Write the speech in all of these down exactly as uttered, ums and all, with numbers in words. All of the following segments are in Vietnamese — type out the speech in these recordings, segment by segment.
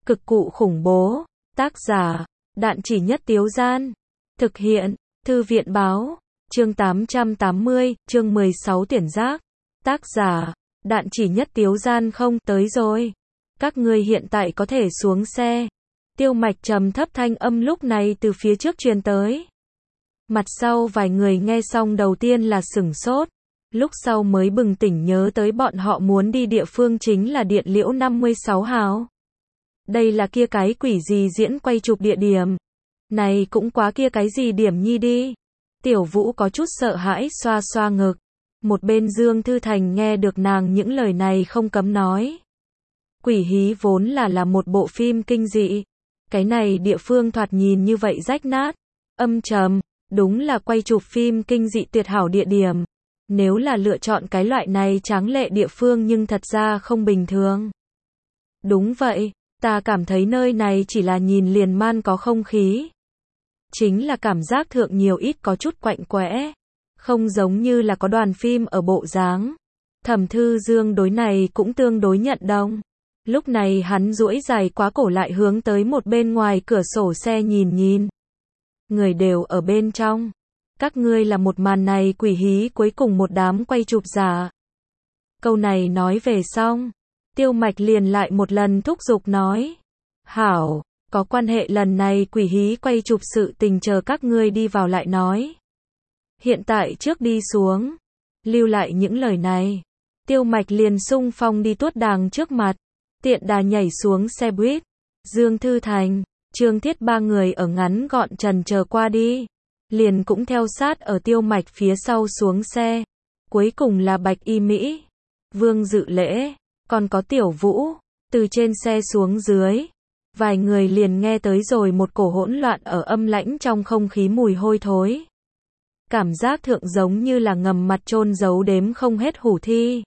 Cực cụ khủng bố. Tác giả, Đạn Chỉ Nhất Tiếu Gian. Thực hiện, Thư viện Báo. Chương tám trăm tám mươi, chương mười sáu tuyển giác. Tác giả, Đạn Chỉ Nhất Tiếu Gian. Không, tới rồi. Các ngươi hiện tại có thể xuống xe. Tiêu Mạch trầm thấp thanh âm lúc này từ phía trước truyền tới. Mặt sau vài người nghe xong đầu tiên là sửng sốt. Lúc sau mới bừng tỉnh nhớ tới bọn họ muốn đi địa phương chính là Điện Liễu năm mươi sáu hào. Đây là kia cái quỷ gì diễn quay chụp địa điểm. Này cũng quá kia cái gì điểm nhi đi. Tiểu Vũ có chút sợ hãi xoa xoa ngực. Một bên Dương Thư Thành nghe được nàng những lời này không cấm nói. Quỷ hí vốn là là một bộ phim kinh dị. Cái này địa phương thoạt nhìn như vậy rách nát, âm trầm, đúng là quay chụp phim kinh dị tuyệt hảo địa điểm. Nếu là lựa chọn cái loại này tráng lệ địa phương nhưng thật ra không bình thường. Đúng vậy, ta cảm thấy nơi này chỉ là nhìn liền man có không khí. Chính là cảm giác thượng nhiều ít có chút quạnh quẽ. Không giống như là có đoàn phim ở bộ dáng. Thẩm Thư Dương đối này cũng tương đối nhận đồng. Lúc này hắn duỗi dài quá cổ lại hướng tới một bên ngoài cửa sổ xe nhìn nhìn. Người đều ở bên trong. Các ngươi là một màn này quỷ hí cuối cùng một đám quay chụp giả. Câu này nói về xong. Tiêu Mạch liền lại một lần thúc giục nói. Hảo, có quan hệ lần này quỷ hí quay chụp sự tình chờ các ngươi đi vào lại nói. Hiện tại trước đi xuống. Lưu lại những lời này. Tiêu Mạch liền xung phong đi tuốt đàng trước mặt. Tiện đà nhảy xuống xe buýt. Dương Thư Thành, Trương Thiết ba người ở ngắn gọn trần chờ qua đi. Liền cũng theo sát ở Tiêu Mạch phía sau xuống xe. Cuối cùng là Bạch Y Mỹ, Vương Dự Lễ, còn có Tiểu Vũ. Từ trên xe xuống dưới. Vài người liền nghe tới rồi một cổ hỗn loạn ở âm lãnh trong không khí mùi hôi thối. Cảm giác thượng giống như là ngầm mặt chôn giấu đếm không hết hủ thi.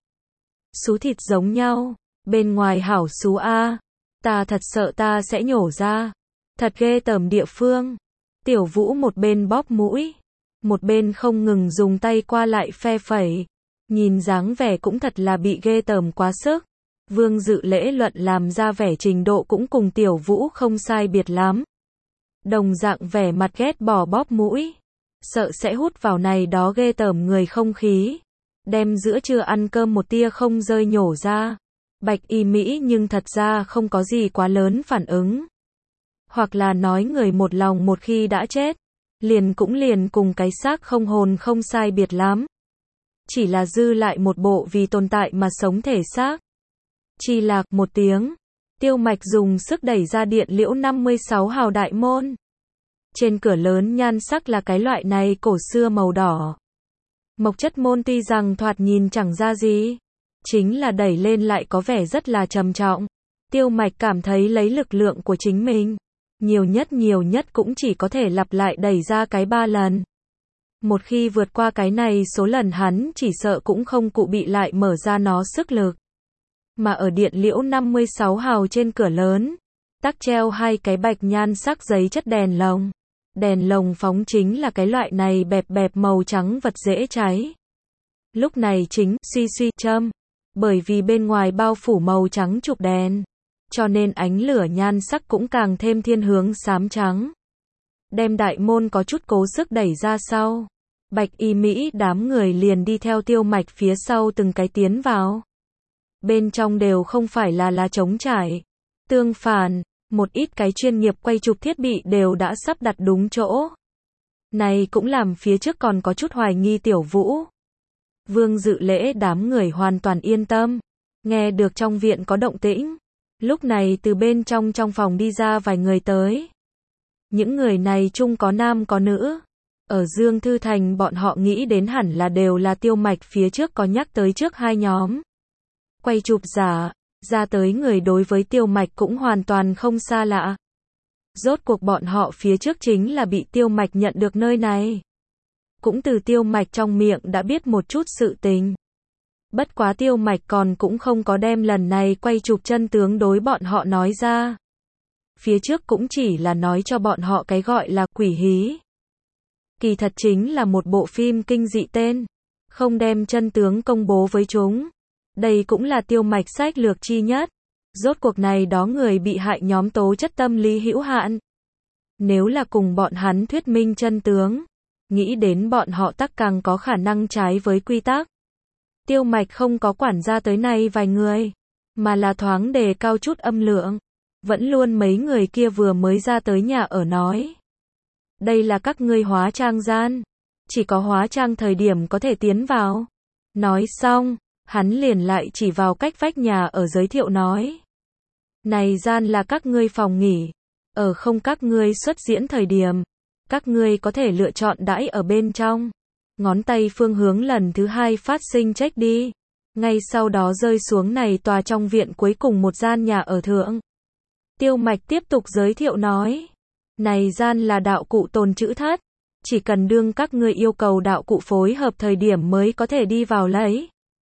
Xú thịt giống nhau. Bên ngoài hảo xú a, ta thật sợ ta sẽ nhổ ra. Thật ghê tởm địa phương. Tiểu Vũ một bên bóp mũi, một bên không ngừng dùng tay qua lại phe phẩy. Nhìn dáng vẻ cũng thật là bị ghê tởm quá sức. Vương Dự Lễ luận làm ra vẻ trình độ cũng cùng Tiểu Vũ không sai biệt lắm. Đồng dạng vẻ mặt ghét bỏ bóp mũi. Sợ sẽ hút vào này đó ghê tởm người không khí. Đem giữa trưa ăn cơm một tia không rơi nhổ ra. Bạch Y Mỹ nhưng thật ra không có gì quá lớn phản ứng. Hoặc là nói người một lòng một khi đã chết, liền cũng liền cùng cái xác không hồn không sai biệt lắm. Chỉ là dư lại một bộ vì tồn tại mà sống thể xác. Chi lạc một tiếng, Tiêu Mạch dùng sức đẩy ra Điện Liễu năm mươi sáu hào đại môn. Trên cửa lớn nhan sắc là cái loại này cổ xưa màu đỏ. Mộc chất môn tuy rằng thoạt nhìn chẳng ra gì, chính là đẩy lên lại có vẻ rất là trầm trọng. Tiêu Mạch cảm thấy lấy lực lượng của chính mình, nhiều nhất nhiều nhất cũng chỉ có thể lặp lại đẩy ra cái ba lần. Một khi vượt qua cái này số lần hắn chỉ sợ cũng không cụ bị lại mở ra nó sức lực. Mà ở Điện Liễu năm mươi sáu hào trên cửa lớn, tắc treo hai cái bạch nhan sắc giấy chất đèn lồng. Đèn lồng phóng chính là cái loại này bẹp bẹp màu trắng vật dễ cháy. Lúc này chính suy suy châm. Bởi vì bên ngoài bao phủ màu trắng chụp đèn, cho nên ánh lửa nhan sắc cũng càng thêm thiên hướng xám trắng. Đem đại môn có chút cố sức đẩy ra sau. Bạch Y Mỹ đám người liền đi theo Tiêu Mạch phía sau từng cái tiến vào. Bên trong đều không phải là là trống trải. Tương phản, một ít cái chuyên nghiệp quay chụp thiết bị đều đã sắp đặt đúng chỗ. Này cũng làm phía trước còn có chút hoài nghi Tiểu Vũ. Vương Dự Lễ đám người hoàn toàn yên tâm. Nghe được trong viện có động tĩnh. Lúc này từ bên trong trong phòng đi ra vài người tới. Những người này chung có nam có nữ. Ở Dương Thư Thành bọn họ nghĩ đến hẳn là đều là Tiêu Mạch phía trước có nhắc tới trước hai nhóm. Quay chụp giả, ra tới người đối với Tiêu Mạch cũng hoàn toàn không xa lạ. Rốt cuộc bọn họ phía trước chính là bị Tiêu Mạch nhận được nơi này. Cũng từ Tiêu Mạch trong miệng đã biết một chút sự tình. Bất quá Tiêu Mạch còn cũng không có đem lần này quay chụp chân tướng đối bọn họ nói ra. Phía trước cũng chỉ là nói cho bọn họ cái gọi là quỷ hí. Kỳ thật chính là một bộ phim kinh dị tên. Không đem chân tướng công bố với chúng. Đây cũng là Tiêu Mạch sách lược chi nhất. Rốt cuộc này đó người bị hại nhóm tố chất tâm lý hữu hạn. Nếu là cùng bọn hắn thuyết minh chân tướng, nghĩ đến bọn họ tắc càng có khả năng trái với quy tắc. Tiêu Mạch không có quản gia tới này vài người, mà là thoáng đề cao chút âm lượng. Vẫn luôn mấy người kia vừa mới ra tới nhà ở nói. Đây là các ngươi hóa trang gian. Chỉ có hóa trang thời điểm có thể tiến vào. Nói xong, hắn liền lại chỉ vào cách vách nhà ở giới thiệu nói. Này gian là các ngươi phòng nghỉ. Ở không các ngươi xuất diễn thời điểm. Các ngươi có thể lựa chọn đãi ở bên trong. Ngón tay phương hướng lần thứ hai phát sinh check đi. Ngay sau đó rơi xuống này tòa trong viện cuối cùng một gian nhà ở thượng. Tiêu Mạch tiếp tục giới thiệu nói. Này gian là đạo cụ tồn trữ thất. Chỉ cần đương các ngươi yêu cầu đạo cụ phối hợp thời điểm mới có thể đi vào lấy.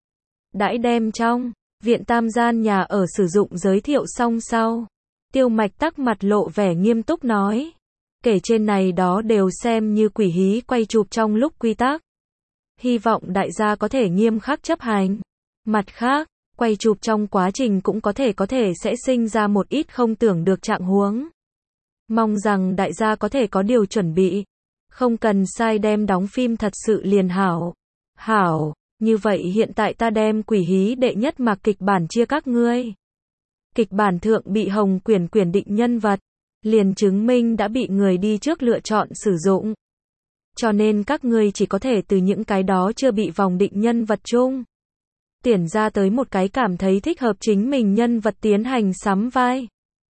Đãi đem trong viện tam gian nhà ở sử dụng giới thiệu xong sau. Tiêu Mạch tắc mặt lộ vẻ nghiêm túc nói. Kể trên này đó đều xem như quỷ hí quay chụp trong lúc quy tắc. Hy vọng đại gia có thể nghiêm khắc chấp hành. Mặt khác, quay chụp trong quá trình cũng có thể có thể sẽ sinh ra một ít không tưởng được trạng huống. Mong rằng đại gia có thể có điều chuẩn bị. Không cần sai đem đóng phim thật sự liền hảo. Hảo, như vậy hiện tại ta đem quỷ hí đệ nhất mạc kịch bản chia các ngươi. Kịch bản thượng bị Hồng Quyển quyển định nhân vật. Liền chứng minh đã bị người đi trước lựa chọn sử dụng. Cho nên các ngươi chỉ có thể từ những cái đó chưa bị vòng định nhân vật chung. Tuyển ra tới một cái cảm thấy thích hợp chính mình nhân vật tiến hành sắm vai.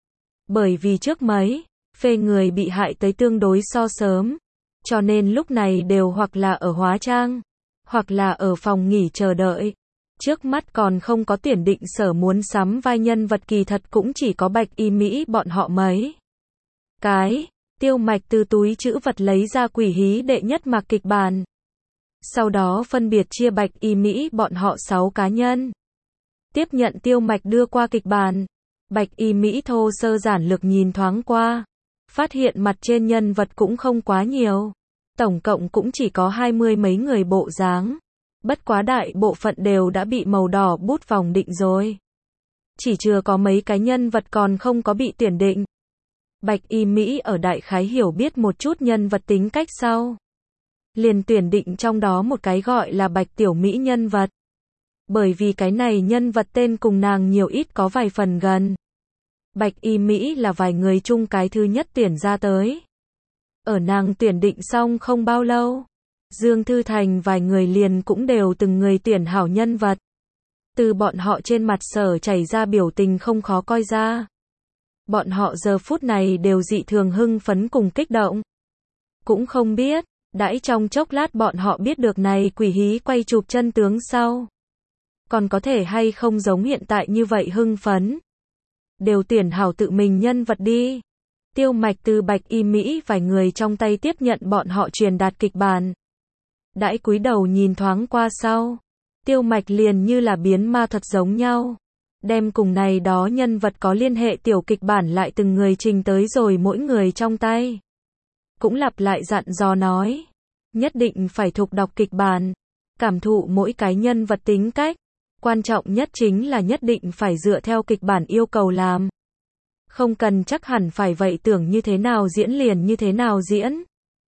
Bởi vì trước mấy, phê người bị hại tới tương đối so sớm. Cho nên lúc này đều hoặc là ở hóa trang, hoặc là ở phòng nghỉ chờ đợi. Trước mắt còn không có tuyển định sở muốn sắm vai nhân vật kỳ thật cũng chỉ có Bạch Y Mỹ bọn họ mấy. Cái, Tiêu Mạch từ túi trữ vật lấy ra quỷ hí đệ nhất mạc kịch bản. Sau đó phân biệt chia Bạch Y Mỹ bọn họ sáu cá nhân. Tiếp nhận Tiêu Mạch đưa qua kịch bản. Bạch Y Mỹ thô sơ giản lược nhìn thoáng qua. Phát hiện mặt trên nhân vật cũng không quá nhiều. Tổng cộng cũng chỉ có hai mươi mấy người bộ dáng. Bất quá đại bộ phận đều đã bị màu đỏ bút vòng định rồi. Chỉ chưa có mấy cái nhân vật còn không có bị tuyển định. Bạch Y Mỹ ở đại khái hiểu biết một chút nhân vật tính cách sau. Liền tuyển định trong đó một cái gọi là Bạch Tiểu Mỹ nhân vật. Bởi vì cái này nhân vật tên cùng nàng nhiều ít có vài phần gần. Bạch Y Mỹ là vài người chung cái thứ nhất tuyển ra tới. Ở nàng tuyển định xong không bao lâu. Dương Thư Thành vài người liền cũng đều từng người tuyển hảo nhân vật. Từ bọn họ trên mặt sở chảy ra biểu tình không khó coi ra. Bọn họ giờ phút này đều dị thường hưng phấn cùng kích động. Cũng không biết, đãi trong chốc lát bọn họ biết được này quỷ hí quay chụp chân tướng sau. Còn có thể hay không giống hiện tại như vậy hưng phấn. Đều tuyển hảo tự mình nhân vật đi. Tiêu Mạch từ Bạch Y Mỹ vài người trong tay tiếp nhận bọn họ truyền đạt kịch bản. Đãi cúi đầu nhìn thoáng qua sau. Tiêu Mạch liền như là biến ma thuật giống nhau. Đem cùng này đó nhân vật có liên hệ tiểu kịch bản lại từng người trình tới rồi mỗi người trong tay. Cũng lặp lại dặn dò nói. Nhất định phải thuộc đọc kịch bản. Cảm thụ mỗi cái nhân vật tính cách. Quan trọng nhất chính là nhất định phải dựa theo kịch bản yêu cầu làm. Không cần chắc hẳn phải vậy tưởng như thế nào diễn liền như thế nào diễn.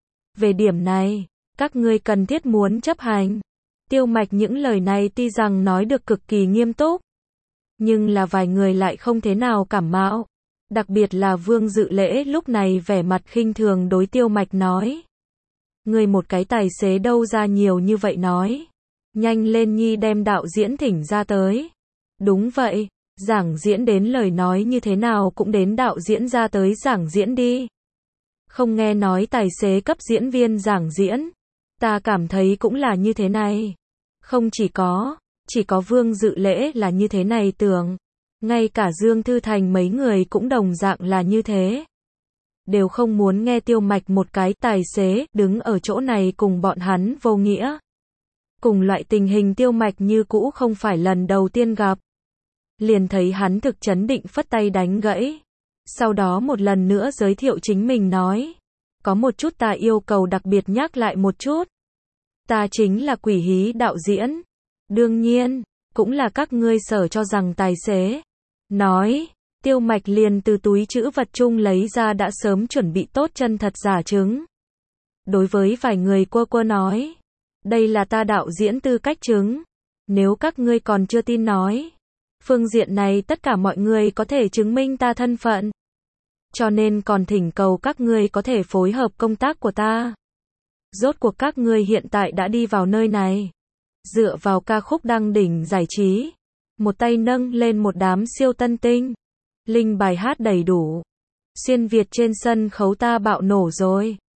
Về điểm này, các ngươi cần thiết muốn chấp hành. Tiêu Mạch những lời này tuy rằng nói được cực kỳ nghiêm túc. Nhưng là vài người lại không thế nào cảm mạo. Đặc biệt là Vương Dự Lễ lúc này vẻ mặt khinh thường đối Tiêu Mạch nói. Người một cái tài xế đâu ra nhiều như vậy nói. Nhanh lên nhi đem đạo diễn thỉnh ra tới. Đúng vậy, giảng diễn đến lời nói như thế nào cũng đến đạo diễn ra tới giảng diễn đi. Không nghe nói tài xế cấp diễn viên giảng diễn. Ta cảm thấy cũng là như thế này. Không chỉ có, chỉ có Vương Dự Lễ là như thế này tưởng. Ngay cả Dương Thư Thành mấy người cũng đồng dạng là như thế. Đều không muốn nghe Tiêu Mạch một cái tài xế đứng ở chỗ này cùng bọn hắn vô nghĩa. Cùng loại tình hình Tiêu Mạch như cũ không phải lần đầu tiên gặp. Liền thấy hắn thực chấn định phất tay đánh gãy. Sau đó một lần nữa giới thiệu chính mình nói. Có một chút ta yêu cầu đặc biệt nhắc lại một chút. Ta chính là quỷ hí đạo diễn. Đương nhiên, cũng là các ngươi sở cho rằng tài xế. nói. Tiêu Mạch liền từ túi trữ vật chung lấy ra đã sớm chuẩn bị tốt chân thật giả chứng. Đối với vài người quơ quơ nói. Đây là ta đạo diễn tư cách chứng. Nếu các ngươi còn chưa tin nói. Phương diện này tất cả mọi người có thể chứng minh ta thân phận. Cho nên còn thỉnh cầu các ngươi có thể phối hợp công tác của ta. Rốt cuộc các ngươi hiện tại đã đi vào nơi này. Dựa vào ca khúc đăng đỉnh giải trí. Một tay nâng lên một đám siêu tân tinh. Linh bài hát đầy đủ. Xuyên Việt trên sân khấu ta bạo nổ rồi.